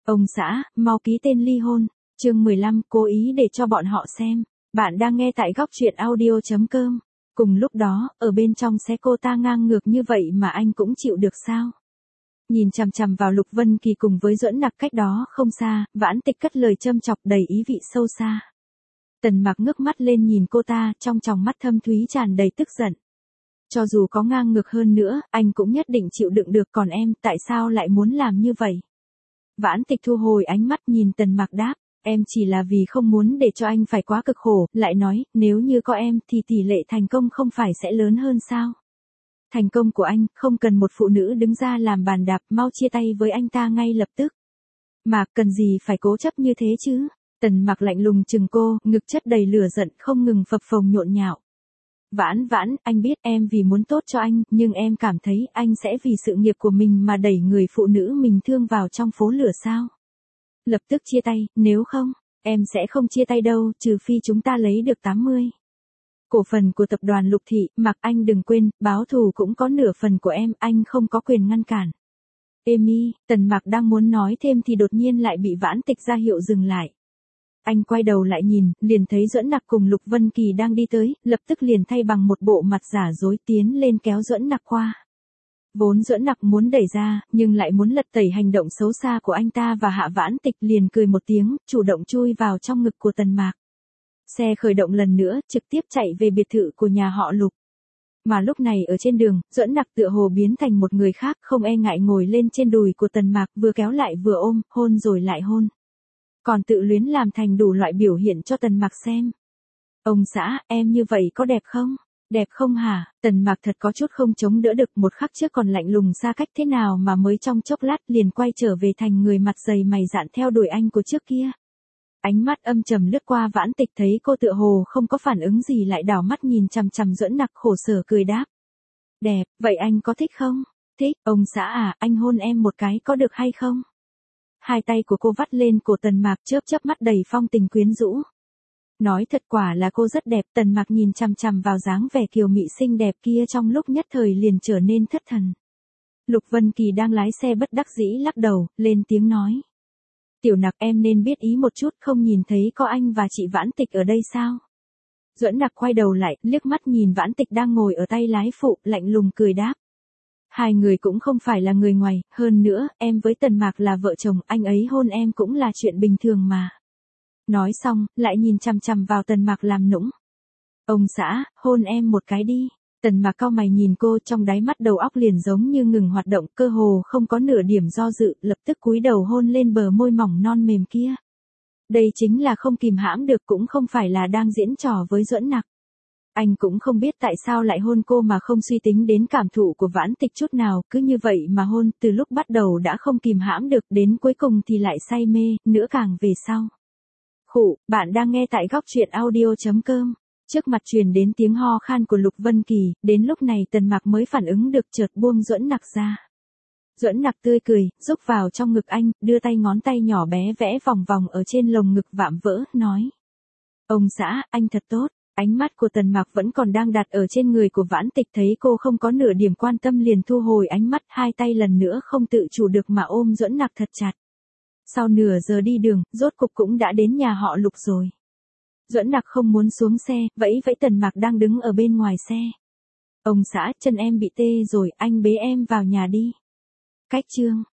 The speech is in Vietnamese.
Ông xã, mau ký tên ly hôn. Chương 15, cố ý để cho bọn họ xem. Bạn đang nghe tại góc truyện audio.com. Cùng lúc đó, ở bên trong xe cô ta ngang ngược như vậy mà anh cũng chịu được sao? Nhìn chằm chằm vào Lục Vân Kỳ cùng với Duẫn Nặc cách đó không xa, Vãn Tịch cất lời châm chọc đầy ý vị sâu xa. Tần Mặc ngước mắt lên nhìn cô ta, trong tròng mắt thâm thúy tràn đầy tức giận. Cho dù có ngang ngược hơn nữa, anh cũng nhất định chịu đựng được, còn em, tại sao lại muốn làm như vậy? Vãn Tịch thu hồi ánh mắt nhìn Tần Mặc đáp, em chỉ là vì không muốn để cho anh phải quá cực khổ, lại nói, nếu như có em thì tỷ lệ thành công không phải sẽ lớn hơn sao? Thành công của anh, không cần một phụ nữ đứng ra làm bàn đạp, mau chia tay với anh ta ngay lập tức. Mà, cần gì phải cố chấp như thế chứ? Tần Mặc lạnh lùng chừng cô, ngực chất đầy lửa giận, không ngừng phập phồng nhộn nhạo. Vãn, anh biết em vì muốn tốt cho anh, nhưng em cảm thấy anh sẽ vì sự nghiệp của mình mà đẩy người phụ nữ mình thương vào trong phố lửa sao? Lập tức chia tay, nếu không, em sẽ không chia tay đâu, trừ phi chúng ta lấy được 80. Cổ phần của tập đoàn Lục Thị, Mặc anh đừng quên, báo thù cũng có nửa phần của em, anh không có quyền ngăn cản. Amy, Tần Mặc đang muốn nói thêm thì đột nhiên lại bị Vãn Tịch ra hiệu dừng lại. Anh quay đầu lại nhìn, liền thấy Duẫn Nặc cùng Lục Vân Kỳ đang đi tới, lập tức liền thay bằng một bộ mặt giả dối tiến lên kéo Duẫn Nặc qua. Vốn Duẫn Nặc muốn đẩy ra, nhưng lại muốn lật tẩy hành động xấu xa của anh ta và hạ Vãn Tịch liền cười một tiếng, chủ động chui vào trong ngực của Tần Mạc. Xe khởi động lần nữa, trực tiếp chạy về biệt thự của nhà họ Lục. Mà lúc này ở trên đường, Duẫn Nặc tựa hồ biến thành một người khác, không e ngại ngồi lên trên đùi của Tần Mạc, vừa kéo lại vừa ôm, hôn rồi lại hôn. Còn tự luyến làm thành đủ loại biểu hiện cho Tần Mạc xem. Ông xã, em như vậy có đẹp không? Đẹp không hả? Tần Mạc thật có chút không chống đỡ được, một khắc trước còn lạnh lùng xa cách thế nào mà mới trong chốc lát liền quay trở về thành người mặt dày mày dạn theo đuổi anh của trước kia. Ánh mắt âm trầm lướt qua Vãn Tịch, thấy cô tựa hồ không có phản ứng gì lại đảo mắt nhìn chằm chằm Duẫn Nặc, khổ sở cười đáp. Đẹp, vậy anh có thích không? Thích, ông xã à, anh hôn em một cái có được hay không? Hai tay của cô vắt lên cổ Tần Mạc, chớp mắt đầy phong tình quyến rũ. Nói thật, quả là cô rất đẹp. Tần Mạc nhìn chằm chằm vào dáng vẻ kiều mị xinh đẹp kia, trong lúc nhất thời liền trở nên thất thần. Lục Vân Kỳ đang lái xe bất đắc dĩ lắc đầu, lên tiếng nói. Tiểu Nặc, em nên biết ý một chút, không nhìn thấy có anh và chị Vãn Tịch ở đây sao? Duẫn Nặc quay đầu lại, liếc mắt nhìn Vãn Tịch đang ngồi ở tay lái phụ, lạnh lùng cười đáp. Hai người cũng không phải là người ngoài, hơn nữa, em với Tần Mạc là vợ chồng, anh ấy hôn em cũng là chuyện bình thường mà. Nói xong, lại nhìn chằm chằm vào Tần Mạc làm nũng. Ông xã, hôn em một cái đi. Tần Mạc cau mày nhìn cô, trong đáy mắt đầu óc liền giống như ngừng hoạt động, cơ hồ không có nửa điểm do dự, lập tức cúi đầu hôn lên bờ môi mỏng non mềm kia. Đây chính là không kìm hãm được, cũng không phải là đang diễn trò với Duẫn Nặc. Anh cũng không biết tại sao lại hôn cô mà không suy tính đến cảm thụ của Vãn Tịch chút nào, cứ như vậy mà hôn, từ lúc bắt đầu đã không kìm hãm được, đến cuối cùng thì lại say mê, nữa càng về sau. Khụ, bạn đang nghe tại góc truyện audio.com. Trước mặt truyền đến tiếng ho khan của Lục Vân Kỳ, đến lúc này Tần Mạc mới phản ứng được, chợt buông Duẫn Nặc ra. Duẫn Nặc tươi cười, rúc vào trong ngực anh, đưa tay ngón tay nhỏ bé vẽ vòng vòng ở trên lồng ngực vạm vỡ, nói. Ông xã, anh thật tốt. Ánh mắt của Tần Mạc vẫn còn đang đặt ở trên người của Vãn Tịch, thấy cô không có nửa điểm quan tâm liền thu hồi ánh mắt, hai tay lần nữa không tự chủ được mà ôm Duẫn Nặc thật chặt. Sau nửa giờ đi đường, rốt cục cũng đã đến nhà họ Lục rồi. Duẫn Nặc không muốn xuống xe, vẫy Tần Mạc đang đứng ở bên ngoài xe. Ông xã, chân em bị tê rồi, anh bế em vào nhà đi. Cách chương.